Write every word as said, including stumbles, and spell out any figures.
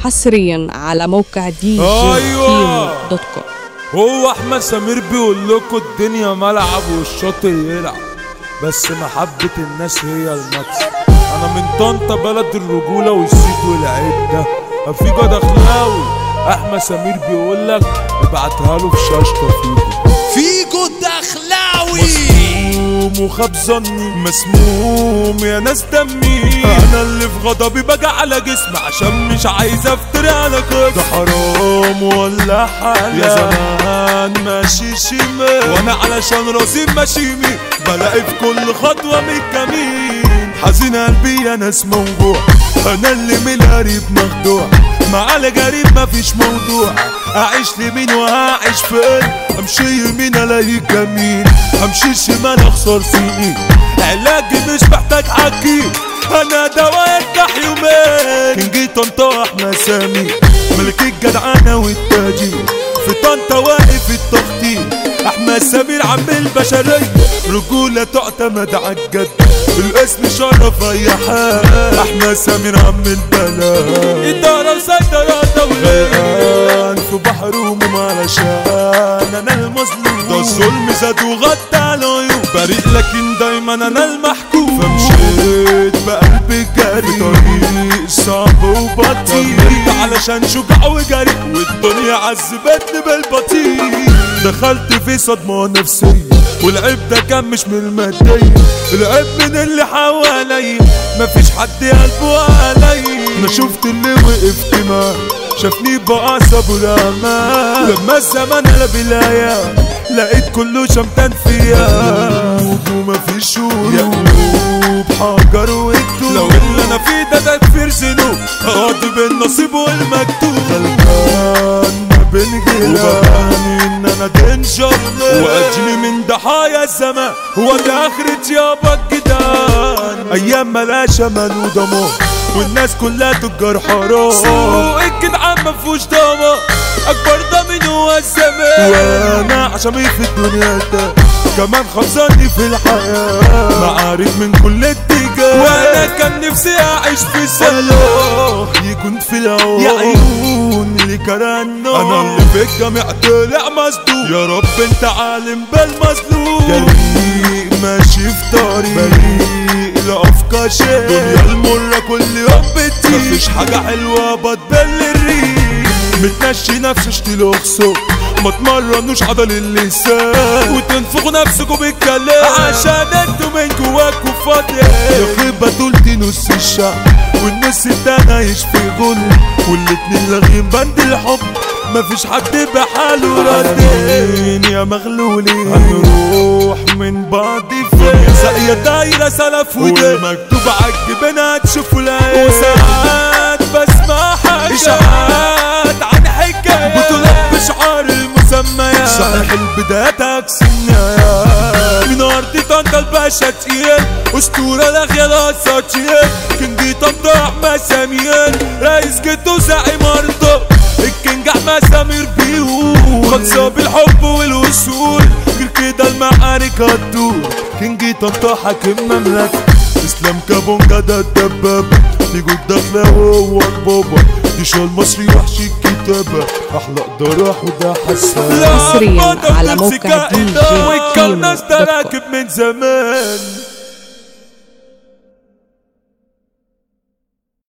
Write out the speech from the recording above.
حصريا على موقع دي جي أيوة. كيمو دوت كوم. هو احمد سمير بيقول لكم الدنيا ملعب والشاطر يلعب، بس محبة الناس هي المكسب. انا من طنطا بلد الرجولة والسيد والعدة، في جد اخلاوي. احمد سمير بيقول لك ابعتها له في شاشة فيكو فيكو الدخلاوي مسموم وخاب ظني مسموم يا ناس دمي. انا اللي في غضبي بقى على جسمي عشان مش عايز افتري على كده. ده حرام ولا حلال يا زمان ماشي شمال، وانا علشان راسي ماشيمي بلاقي في كل خطوة من الكمين. حزين قلبي يا ناس موجوع، انا اللي من القريب مخدوع، مع الغريب مفيش موضوع. اعيش لمين وهعيش فين؟ امشي يمين الاقي جميل، امشي شمال اخسر سنين. علاجي مش محتاج حكي، انا دواء يفتح يومين. كنجي طنطا احمد سمير ملك الجدعنة والتاجير، في طنطا واقف التخطيط. احمد سمير عم البشرية، رجولة تعتمد عالجد، الاسم شرف اي حال. احمد سمير عم البلد، ادارة وسيطرة دولية، في بحر هموم علشان انا المظلوم. ده الظلم زاد وغطى على عيوب، بريء لكن دايما انا المحكوم. فمشيت بقلبي جري في طريق صعب وبطيء، وقفت علشان شجاع وجري، والدنيا عذبتني بالبطيء. دخلت في صدمة نفسية، والعيب ده كان مش من المادية، العيب من اللي حواليا، مفيش حد قلبه عليا. انا شفت اللي وقفت معاه شافني بعصب والامان، لما الزمان قلب الايام لقيت كله شمتان فيا. ومفيش قلوب حجر وكتوب، لو اللي انا فيه ده ده كفير ذنوب، قاضي بالنصيب والمكتوب. غلطان ما بين جيران ان انا دنجر، واجري من ضحايا الزمان، هو ده اخرة يابا الجدعان. ايام ملاش امان وضمان، والناس كلها تجار حرام، سوق الجدعان مفهوش ضمان، اكبر ضامن هو الزمان. وانا عشمي في الدنيا ده كمان خبزاني في الحياة، معارك من كل اتجاه، وانا كان نفسي اعيش في سلام، يكون في الهوا يا عيون اللي كرهنا. انا اللي في الجامع طلع مصدوم، يا رب انت عالم بالمظلوم. جريء ماشي في طريق بريء لأفكار شيء، دنيا المرة كل يوم بتطير، مفيش حاجة حلوة بتبل الريق. متنشي نفسي اشتي اخصو، ما تمرنوش عضل اللسان، وتنفخوا نفسكوا بالكلام عشان انتوا من جواكوا فاضي. يا خيبة دولتي نص الشعب، والنص التاني يشفي غل، والاتنين لاغين بند الحب، مفيش حد بحاله راضين. يا مغلولين هنروح من بعض فين؟ ساقية دايرة سلف ودين، والمكتوب عالجبينها تشوفوا العين. وساعات بسمع حاجات عن حكايات، بطولات بشعار المسميات، صحيح البدايات عكس النهايات. من أرض طنطا الباشا تقيل، أسطورة الأغيال أساطير، كنجي طنطا أحمد سمير، رئيس جدو زعيم أرضه، الكينج احمد سمير بيقول خلصة بالحب والوصول، غير كده المعارك هتدور. كينج طنطا حاكم مملكة، اسلام كابونجا ده الدبابة، تيجو الدخلة وهو البابا، ديشا المصري وحش الكتابة، احلى قدر وده حسان. حصريا على موقع دي جي كيمو دوت كوم. من زمان.